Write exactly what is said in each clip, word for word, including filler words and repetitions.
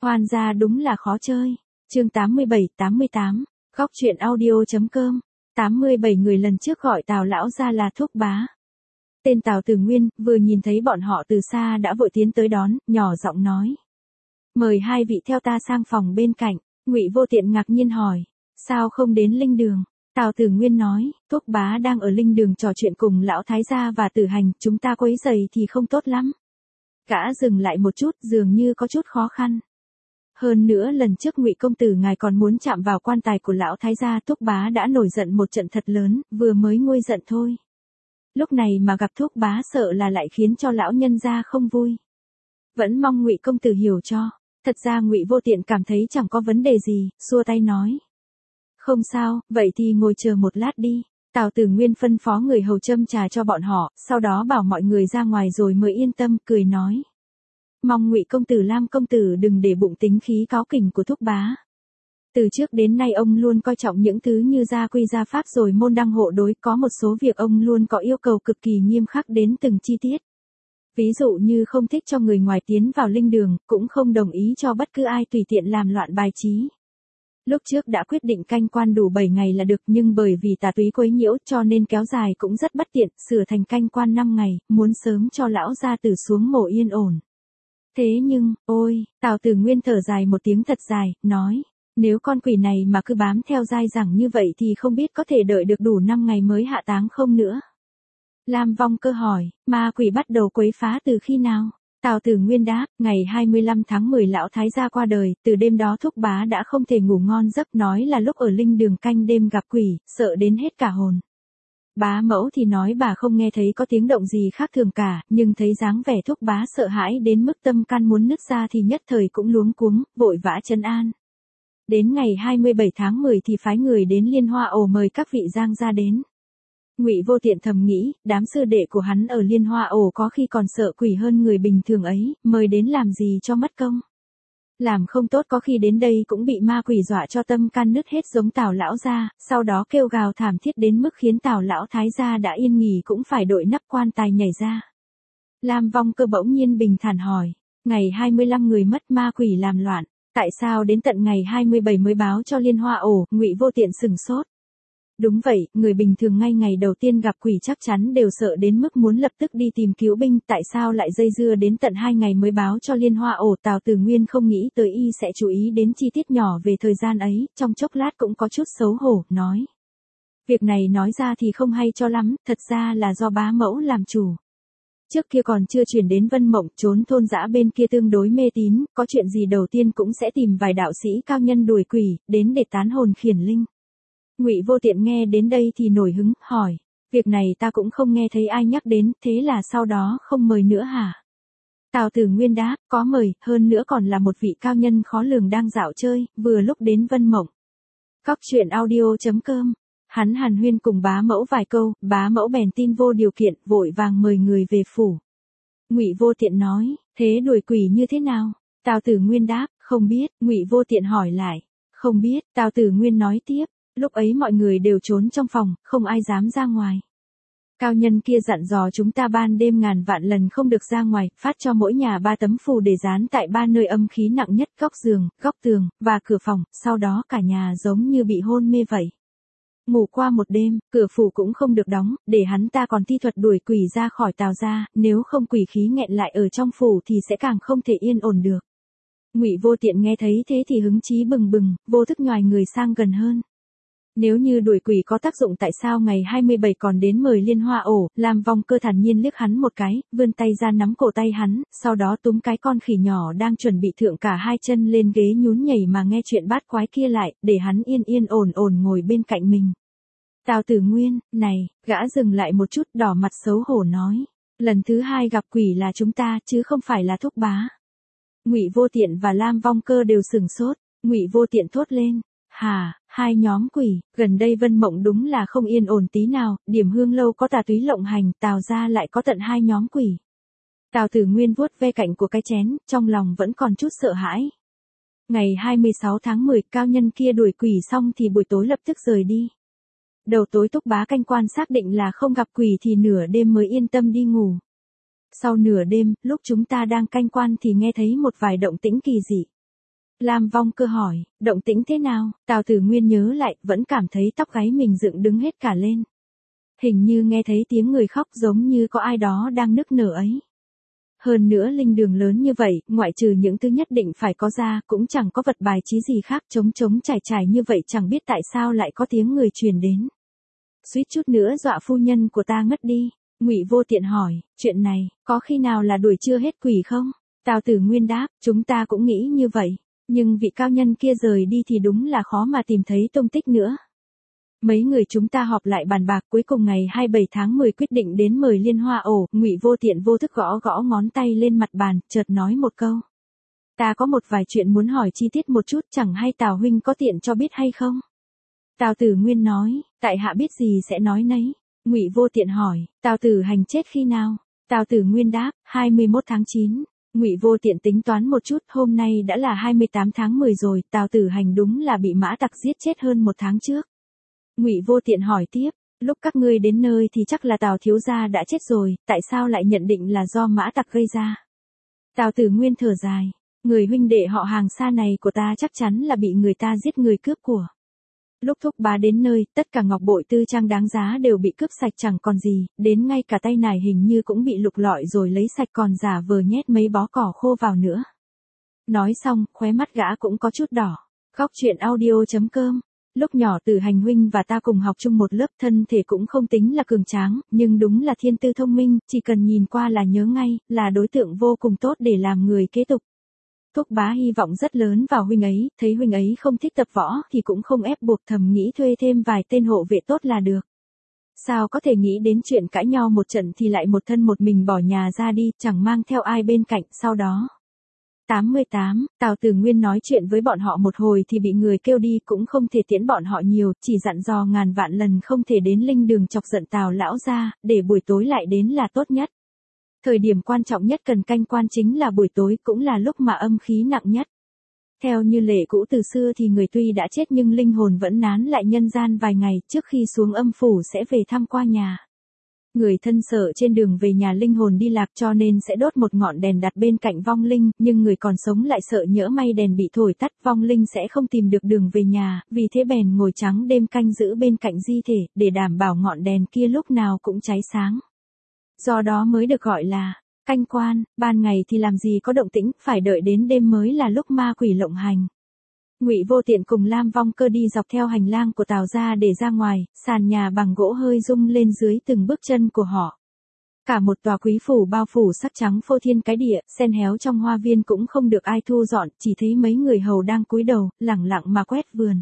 Hoan gia đúng là khó chơi. Chương tám mươi bảy tám mươi tám, góc truyện audio.com. tám mươi bảy người lần trước gọi Tào lão gia là thúc bá. Tên Tào Tử Nguyên vừa nhìn thấy bọn họ từ xa đã vội tiến tới đón, nhỏ giọng nói: "Mời hai vị theo ta sang phòng bên cạnh." Ngụy Vô Tiện ngạc nhiên hỏi: "Sao không đến linh đường?" Tào Tử Nguyên nói: "Thúc bá đang ở linh đường trò chuyện cùng lão thái gia và Tử Hành, chúng ta quấy rầy thì không tốt lắm." Gã dừng lại một chút, dường như có chút khó khăn. Hơn nữa lần trước Ngụy công tử ngài còn muốn chạm vào quan tài của lão thái gia, thúc bá đã nổi giận một trận thật lớn, vừa mới nguôi giận thôi. Lúc này mà gặp thúc bá sợ là lại khiến cho lão nhân gia không vui. Vẫn mong Ngụy công tử hiểu cho. Thật ra Ngụy Vô Tiện cảm thấy chẳng có vấn đề gì, xua tay nói: "Không sao, vậy thì ngồi chờ một lát đi." Tào Tử Nguyên phân phó người hầu châm trà cho bọn họ, sau đó bảo mọi người ra ngoài rồi mới yên tâm, cười nói: "Mong Ngụy công tử Lam công tử đừng để bụng tính khí cáu kỉnh của thúc bá. Từ trước đến nay ông luôn coi trọng những thứ như gia quy gia pháp rồi môn đăng hộ đối, có một số việc ông luôn có yêu cầu cực kỳ nghiêm khắc đến từng chi tiết. Ví dụ như không thích cho người ngoài tiến vào linh đường, cũng không đồng ý cho bất cứ ai tùy tiện làm loạn bài trí. Lúc trước đã quyết định canh quan đủ bảy ngày là được, nhưng bởi vì tà túy quấy nhiễu cho nên kéo dài cũng rất bất tiện, sửa thành canh quan năm ngày, muốn sớm cho lão gia tử xuống mổ yên ổn. Thế nhưng, ôi." Tào Tử Nguyên thở dài một tiếng thật dài, nói: "Nếu con quỷ này mà cứ bám theo dai dẳng như vậy thì không biết có thể đợi được đủ năm ngày mới hạ táng không nữa." Lam Vong Cơ hỏi: "Ma quỷ bắt đầu quấy phá từ khi nào?" Tào Tử Nguyên đáp: "Ngày hai mươi lăm tháng mười lão thái gia qua đời, từ đêm đó thúc bá đã không thể ngủ ngon giấc, nói là lúc ở linh đường canh đêm gặp quỷ, sợ đến hết cả hồn. Bá mẫu thì nói bà không nghe thấy có tiếng động gì khác thường cả, nhưng thấy dáng vẻ thúc bá sợ hãi đến mức tâm can muốn nứt ra thì nhất thời cũng luống cuống, vội vã trấn an. Đến ngày hai mươi bảy tháng mười thì phái người đến Liên Hoa Ổ mời các vị giang gia đến." Ngụy Vô Tiện thầm nghĩ, đám sư đệ của hắn ở Liên Hoa Ổ có khi còn sợ quỷ hơn người bình thường ấy, mời đến làm gì cho mất công. Làm không tốt có khi đến đây cũng bị ma quỷ dọa cho tâm can nứt hết giống Tào lão gia, sau đó kêu gào thảm thiết đến mức khiến Tào lão thái gia đã yên nghỉ cũng phải đội nắp quan tài nhảy ra. Lam Vong Cơ bỗng nhiên bình thản hỏi: "Ngày hai mươi lăm người mất, ma quỷ làm loạn, tại sao đến tận ngày hai mươi bảy mới báo cho Liên Hoa Ổ?" Ngụy Vô Tiện sừng sốt. Đúng vậy, người bình thường ngay ngày đầu tiên gặp quỷ chắc chắn đều sợ đến mức muốn lập tức đi tìm cứu binh, tại sao lại dây dưa đến tận hai ngày mới báo cho Liên Hoa Ổ? Tào Tử Nguyên không nghĩ tới y sẽ chú ý đến chi tiết nhỏ về thời gian ấy, trong chốc lát cũng có chút xấu hổ, nói: "Việc này nói ra thì không hay cho lắm, thật ra là do bá mẫu làm chủ. Trước kia còn chưa chuyển đến Vân Mộng, trốn thôn dã bên kia tương đối mê tín, có chuyện gì đầu tiên cũng sẽ tìm vài đạo sĩ cao nhân đuổi quỷ, đến để tán hồn khiển linh." Ngụy Vô Tiện nghe đến đây thì nổi hứng, hỏi: "Việc này ta cũng không nghe thấy ai nhắc đến, thế là sau đó không mời nữa hả?" Tào Tử Nguyên đáp: "Có mời, hơn nữa còn là một vị cao nhân khó lường đang dạo chơi, vừa lúc đến Vân Mộng." Góc truyện audio.com. Hắn hàn huyên cùng bá mẫu vài câu, bá mẫu bèn tin vô điều kiện, vội vàng mời người về phủ. Ngụy Vô Tiện nói: "Thế đuổi quỷ như thế nào?" Tào Tử Nguyên đáp: "Không biết." Ngụy Vô Tiện hỏi lại: "Không biết." Tào Tử Nguyên nói tiếp: "Lúc ấy mọi người đều trốn trong phòng, không ai dám ra ngoài. Cao nhân kia dặn dò chúng ta ban đêm ngàn vạn lần không được ra ngoài, phát cho mỗi nhà ba tấm phù để dán tại ba nơi âm khí nặng nhất, góc giường, góc tường, và cửa phòng, sau đó cả nhà giống như bị hôn mê vậy. Ngủ qua một đêm, cửa phủ cũng không được đóng, để hắn ta còn thi thuật đuổi quỷ ra khỏi Tào gia, nếu không quỷ khí nghẹn lại ở trong phủ thì sẽ càng không thể yên ổn được." Ngụy Vô Tiện nghe thấy thế thì hứng chí bừng bừng, vô thức nhòi người sang gần hơn. Nếu như đuổi quỷ có tác dụng tại sao ngày hai mươi bảy còn đến mời Liên Hoa Ổ? Lam Vong Cơ thản nhiên liếc hắn một cái, vươn tay ra nắm cổ tay hắn, sau đó túm cái con khỉ nhỏ đang chuẩn bị thượng cả hai chân lên ghế nhún nhảy mà nghe chuyện bát quái kia lại, để hắn yên yên ổn ổn ngồi bên cạnh mình. Tào Tử Nguyên, này, gã dừng lại một chút, đỏ mặt xấu hổ nói: "Lần thứ hai gặp quỷ là chúng ta, chứ không phải là thúc bá." Ngụy Vô Tiện và Lam Vong Cơ đều sừng sốt. Ngụy Vô Tiện thốt lên: "Hả, hai nhóm quỷ?" Gần đây Vân Mộng đúng là không yên ổn tí nào, Điểm Hương lâu có tà túy lộng hành, Tào gia lại có tận hai nhóm quỷ. Tào Tử Nguyên vuốt ve cạnh của cái chén, trong lòng vẫn còn chút sợ hãi. Ngày hai mươi sáu tháng mười, cao nhân kia đuổi quỷ xong thì buổi tối lập tức rời đi. Đầu tối thúc bá canh quan xác định là không gặp quỷ thì nửa đêm mới yên tâm đi ngủ. Sau nửa đêm, lúc chúng ta đang canh quan thì nghe thấy một vài động tĩnh kỳ dị. Lam Vong Cơ hỏi, động tĩnh thế nào? Tào Tử Nguyên nhớ lại, vẫn cảm thấy tóc gáy mình dựng đứng hết cả lên. Hình như nghe thấy tiếng người khóc giống như có ai đó đang nức nở ấy. Hơn nữa linh đường lớn như vậy, ngoại trừ những thứ nhất định phải có ra, cũng chẳng có vật bài trí gì khác, trống trống trải trải như vậy chẳng biết tại sao lại có tiếng người truyền đến. Suýt chút nữa dọa phu nhân của ta ngất đi. Ngụy Vô Tiện hỏi, chuyện này, có khi nào là đuổi chưa hết quỷ không? Tào Tử Nguyên đáp, chúng ta cũng nghĩ như vậy, nhưng vị cao nhân kia rời đi thì đúng là khó mà tìm thấy tung tích nữa. Mấy người chúng ta họp lại bàn bạc, cuối cùng ngày hai mươi bảy tháng mười quyết định đến mời Liên Hoa Ổ. Ngụy Vô Tiện vô thức gõ gõ ngón tay lên mặt bàn, chợt nói một câu. Ta có một vài chuyện muốn hỏi chi tiết một chút, chẳng hay Tào huynh có tiện cho biết hay không? Tào Tử Nguyên nói, tại hạ biết gì sẽ nói nấy. Ngụy Vô Tiện hỏi, Tào Tử Hành chết khi nào? Tào Tử Nguyên đáp, hai mươi mốt tháng chín. Ngụy Vô Tiện tính toán một chút, hôm nay đã là hai mươi tám tháng mười rồi, Tào Tử Hành đúng là bị mã tặc giết chết hơn một tháng trước. Ngụy Vô Tiện hỏi tiếp, lúc các ngươi đến nơi thì chắc là Tào thiếu gia đã chết rồi, tại sao lại nhận định là do mã tặc gây ra? Tào Tử Nguyên thở dài, người huynh đệ họ hàng xa này của ta chắc chắn là bị người ta giết người cướp của. Lúc thúc bá đến nơi, tất cả ngọc bội tư trang đáng giá đều bị cướp sạch chẳng còn gì, đến ngay cả tay nải hình như cũng bị lục lọi rồi lấy sạch còn giả vờ nhét mấy bó cỏ khô vào nữa. Nói xong, khóe mắt gã cũng có chút đỏ. Khóc chuyện audio chấm com. Lúc nhỏ Tử Hành huynh và ta cùng học chung một lớp, thân thể cũng không tính là cường tráng, nhưng đúng là thiên tư thông minh, chỉ cần nhìn qua là nhớ ngay, là đối tượng vô cùng tốt để làm người kế tục. Thúc bá hy vọng rất lớn vào huynh ấy, thấy huynh ấy không thích tập võ thì cũng không ép buộc, thầm nghĩ thuê thêm vài tên hộ vệ tốt là được. Sao có thể nghĩ đến chuyện cãi nhau một trận thì lại một thân một mình bỏ nhà ra đi, chẳng mang theo ai bên cạnh, sau đó. tám mươi tám, Tào Tử Nguyên nói chuyện với bọn họ một hồi thì bị người kêu đi, cũng không thể tiễn bọn họ nhiều, chỉ dặn dò ngàn vạn lần không thể đến linh đường chọc giận Tào lão gia, để buổi tối lại đến là tốt nhất. Thời điểm quan trọng nhất cần canh quan chính là buổi tối, cũng là lúc mà âm khí nặng nhất. Theo như lệ cũ từ xưa thì người tuy đã chết nhưng linh hồn vẫn nán lại nhân gian vài ngày, trước khi xuống âm phủ sẽ về thăm qua nhà. Người thân sợ trên đường về nhà linh hồn đi lạc cho nên sẽ đốt một ngọn đèn đặt bên cạnh vong linh, nhưng người còn sống lại sợ nhỡ may đèn bị thổi tắt, vong linh sẽ không tìm được đường về nhà, vì thế bèn ngồi trắng đêm canh giữ bên cạnh di thể, để đảm bảo ngọn đèn kia lúc nào cũng cháy sáng. Do đó mới được gọi là canh quan, ban ngày thì làm gì có động tĩnh, phải đợi đến đêm mới là lúc ma quỷ lộng hành. Ngụy Vô Tiện cùng Lam Vong Cơ đi dọc theo hành lang của Tào gia để ra ngoài, sàn nhà bằng gỗ hơi rung lên dưới từng bước chân của họ. Cả một tòa quý phủ bao phủ sắc trắng phô thiên cái địa, sen héo trong hoa viên cũng không được ai thu dọn, chỉ thấy mấy người hầu đang cúi đầu, lẳng lặng mà quét vườn.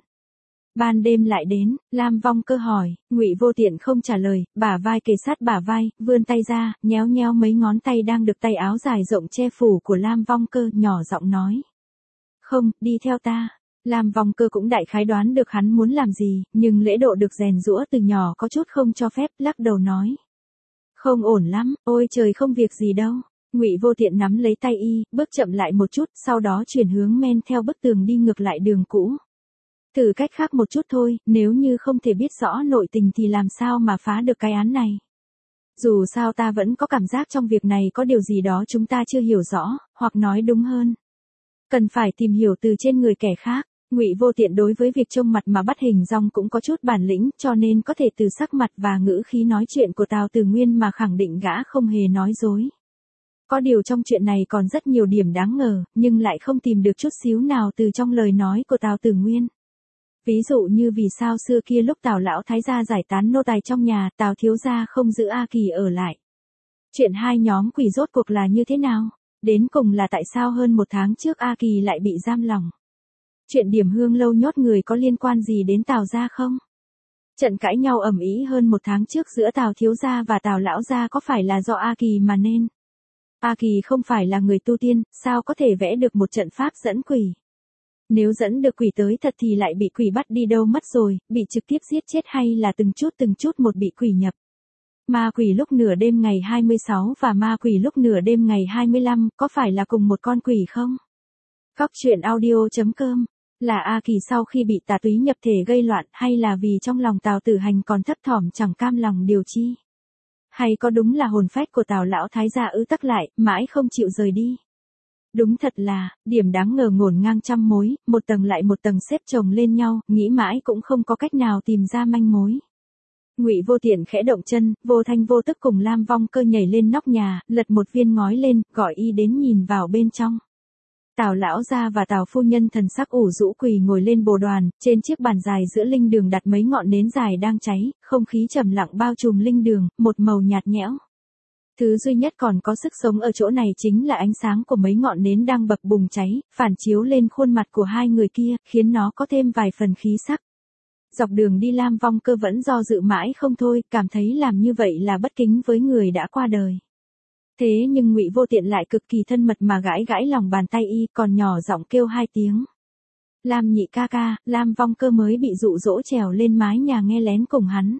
Ban đêm lại đến, Lam Vong Cơ hỏi, Ngụy Vô Tiện không trả lời, bả vai kề sát bả vai, vươn tay ra, nhéo nhéo mấy ngón tay đang được tay áo dài rộng che phủ của Lam Vong Cơ, nhỏ giọng nói. Không, đi theo ta. Lam Vong Cơ cũng đại khái đoán được hắn muốn làm gì, nhưng lễ độ được rèn giũa từ nhỏ có chút không cho phép, lắc đầu nói. Không ổn lắm, ôi trời không việc gì đâu. Ngụy Vô Tiện nắm lấy tay y, bước chậm lại một chút, sau đó chuyển hướng men theo bức tường đi ngược lại đường cũ. Thử cách khác một chút thôi, nếu như không thể biết rõ nội tình thì làm sao mà phá được cái án này. Dù sao ta vẫn có cảm giác trong việc này có điều gì đó chúng ta chưa hiểu rõ, hoặc nói đúng hơn. Cần phải tìm hiểu từ trên người kẻ khác. Ngụy Vô Tiện đối với việc trông mặt mà bắt hình dong cũng có chút bản lĩnh, cho nên có thể từ sắc mặt và ngữ khí nói chuyện của Tào Tử Nguyên mà khẳng định gã không hề nói dối. Có điều trong chuyện này còn rất nhiều điểm đáng ngờ, nhưng lại không tìm được chút xíu nào từ trong lời nói của Tào Tử Nguyên. Ví dụ như vì sao xưa kia lúc Tào lão thái gia giải tán nô tài trong nhà, Tào thiếu gia không giữ A Kỳ ở lại. Chuyện hai nhóm quỷ rốt cuộc là như thế nào? Đến cùng là tại sao hơn một tháng trước A Kỳ lại bị giam lỏng? Chuyện Điểm Hương lâu nhốt người có liên quan gì đến Tào gia không? Trận cãi nhau ầm ĩ hơn một tháng trước giữa Tào thiếu gia và Tào lão gia có phải là do A Kỳ mà nên? A Kỳ không phải là người tu tiên, sao có thể vẽ được một trận pháp dẫn quỷ? Nếu dẫn được quỷ tới thật thì lại bị quỷ bắt đi đâu mất rồi, bị trực tiếp giết chết hay là từng chút từng chút một bị quỷ nhập? Ma quỷ lúc nửa đêm ngày hai mươi sáu và ma quỷ lúc nửa đêm ngày hai mươi lăm, có phải là cùng một con quỷ không? Khóc chuyện audio chấm com. Là A Kỳ sau khi bị tà túy nhập thể gây loạn, hay là vì trong lòng Tào Tử Hành còn thấp thỏm chẳng cam lòng điều chi? Hay có đúng là hồn phách của Tào lão thái gia ứ tắc lại, mãi không chịu rời đi? Đúng thật là, điểm đáng ngờ ngổn ngang trăm mối, một tầng lại một tầng xếp chồng lên nhau, nghĩ mãi cũng không có cách nào tìm ra manh mối. Ngụy Vô Tiện khẽ động chân, vô thanh vô tức cùng Lam Vong Cơ nhảy lên nóc nhà, lật một viên ngói lên, gọi y đến nhìn vào bên trong. Tào lão gia và Tào phu nhân thần sắc ủ rũ quỳ ngồi lên bồ đoàn, trên chiếc bàn dài giữa linh đường đặt mấy ngọn nến dài đang cháy, không khí trầm lặng bao trùm linh đường, một màu nhạt nhẽo. Thứ duy nhất còn có sức sống ở chỗ này chính là ánh sáng của mấy ngọn nến đang bập bùng cháy, phản chiếu lên khuôn mặt của hai người kia, khiến nó có thêm vài phần khí sắc. Dọc đường đi Lam Vong Cơ vẫn do dự mãi không thôi, cảm thấy làm như vậy là bất kính với người đã qua đời. Thế nhưng Ngụy Vô Tiện lại cực kỳ thân mật mà gãi gãi lòng bàn tay y, còn nhỏ giọng kêu hai tiếng. Lam nhị ca ca, Lam Vong Cơ mới bị dụ dỗ trèo lên mái nhà nghe lén cùng hắn.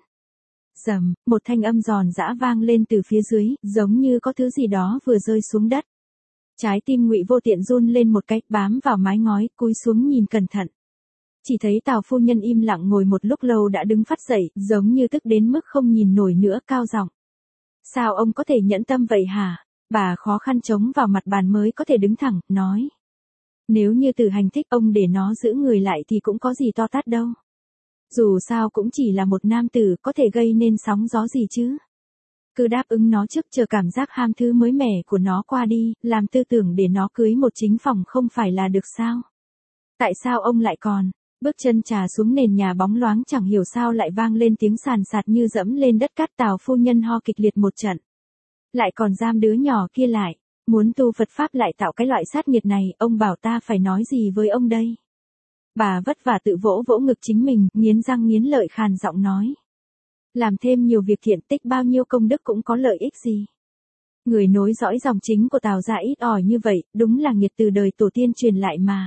Rầm, một thanh âm giòn giã vang lên từ phía dưới, giống như có thứ gì đó vừa rơi xuống đất. Trái tim Ngụy Vô Tiện run lên một cái, bám vào mái ngói, cúi xuống nhìn cẩn thận. Chỉ thấy Tào phu nhân im lặng ngồi một lúc lâu đã đứng phát dậy, giống như tức đến mức không nhìn nổi nữa, cao giọng. Sao ông có thể nhẫn tâm vậy hả? Bà khó khăn chống vào mặt bàn mới có thể đứng thẳng, nói. Nếu như Tử Hành thích ông để nó giữ người lại thì cũng có gì to tát đâu. Dù sao cũng chỉ là một nam tử, có thể gây nên sóng gió gì chứ. Cứ đáp ứng nó trước, chờ cảm giác ham thứ mới mẻ của nó qua đi, làm tư tưởng để nó cưới một chính phòng không phải là được sao? Tại sao ông lại còn? Bước chân trà xuống nền nhà bóng loáng chẳng hiểu sao lại vang lên tiếng sàn sạt như dẫm lên đất cát. Tào phu nhân ho kịch liệt một trận. Lại còn giam đứa nhỏ kia lại, muốn tu Phật Pháp lại tạo cái loại sát nghiệt này, ông bảo ta phải nói gì với ông đây? Bà vất vả tự vỗ vỗ ngực chính mình, nghiến răng nghiến lợi khàn giọng nói. Làm thêm nhiều việc thiện, tích bao nhiêu công đức cũng có lợi ích gì. Người nối dõi dòng chính của Tào gia ít ỏi như vậy, đúng là nghiệt từ đời tổ tiên truyền lại mà.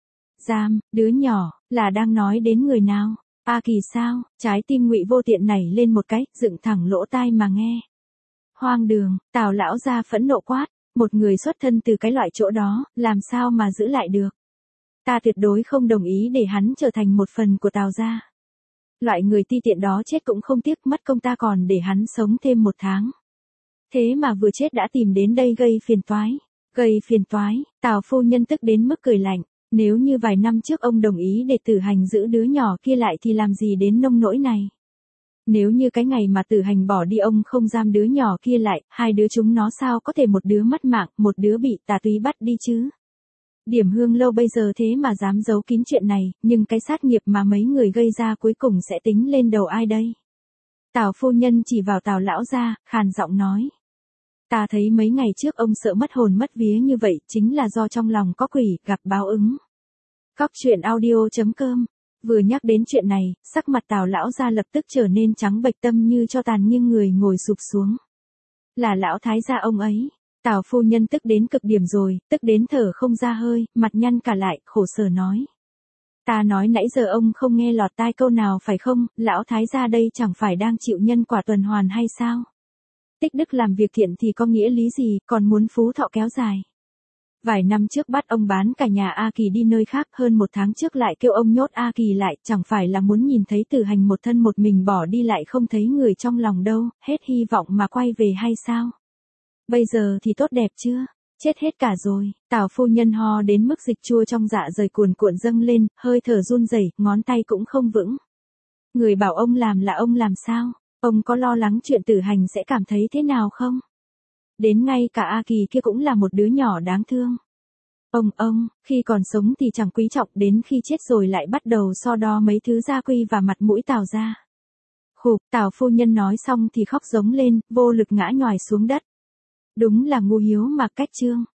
Giam, đứa nhỏ, là đang nói đến người nào? A Kỳ sao? Trái tim Ngụy Vô Tiện nảy lên một cái, dựng thẳng lỗ tai mà nghe. Hoang đường, Tào lão gia phẫn nộ quát, một người xuất thân từ cái loại chỗ đó, làm sao mà giữ lại được? Ta tuyệt đối không đồng ý để hắn trở thành một phần của Tào gia. Loại người ti tiện đó chết cũng không tiếc, mất công ta còn để hắn sống thêm một tháng. Thế mà vừa chết đã tìm đến đây gây phiền toái. Gây phiền toái, Tào phu nhân tức đến mức cười lạnh. Nếu như vài năm trước ông đồng ý để Tử Hành giữ đứa nhỏ kia lại thì làm gì đến nông nỗi này. Nếu như cái ngày mà Tử Hành bỏ đi ông không giam đứa nhỏ kia lại, hai đứa chúng nó sao có thể một đứa mất mạng, một đứa bị tà túy bắt đi chứ. Điểm Hương Lâu bây giờ thế mà dám giấu kín chuyện này, nhưng cái sát nghiệp mà mấy người gây ra cuối cùng sẽ tính lên đầu ai đây? Tào phu nhân chỉ vào Tào lão gia, khàn giọng nói. Ta thấy mấy ngày trước ông sợ mất hồn mất vía như vậy, chính là do trong lòng có quỷ, gặp báo ứng. Cóc truyện audio chấm com. Vừa nhắc đến chuyện này, sắc mặt Tào lão gia lập tức trở nên trắng bệch, tâm như cho tàn, nghiêng người ngồi sụp xuống. Là lão thái gia ông ấy. Tào phu nhân tức đến cực điểm rồi, tức đến thở không ra hơi, mặt nhăn cả lại, khổ sở nói. Ta nói nãy giờ ông không nghe lọt tai câu nào phải không, lão thái gia đây chẳng phải đang chịu nhân quả tuần hoàn hay sao? Tích đức làm việc thiện thì có nghĩa lý gì, còn muốn phú thọ kéo dài. Vài năm trước bắt ông bán cả nhà A Kỳ đi nơi khác, hơn một tháng trước lại kêu ông nhốt A Kỳ lại, chẳng phải là muốn nhìn thấy Tử Hành một thân một mình bỏ đi lại không thấy người trong lòng đâu, hết hy vọng mà quay về hay sao? Bây giờ thì tốt đẹp chưa? Chết hết cả rồi. Tào phu nhân ho đến mức dịch chua trong dạ dày cuồn cuộn dâng lên, hơi thở run rẩy, ngón tay cũng không vững. Người bảo ông làm là ông làm sao? Ông có lo lắng chuyện Tử Hành sẽ cảm thấy thế nào không? Đến ngay cả A Kỳ kia cũng là một đứa nhỏ đáng thương. Ông ông, khi còn sống thì chẳng quý trọng, đến khi chết rồi lại bắt đầu so đo mấy thứ gia quy và mặt mũi Tào gia. Khục, Tào phu nhân nói xong thì khóc giống lên, vô lực ngã nhòi xuống đất. Đúng là ngu hiếu mà cách trương.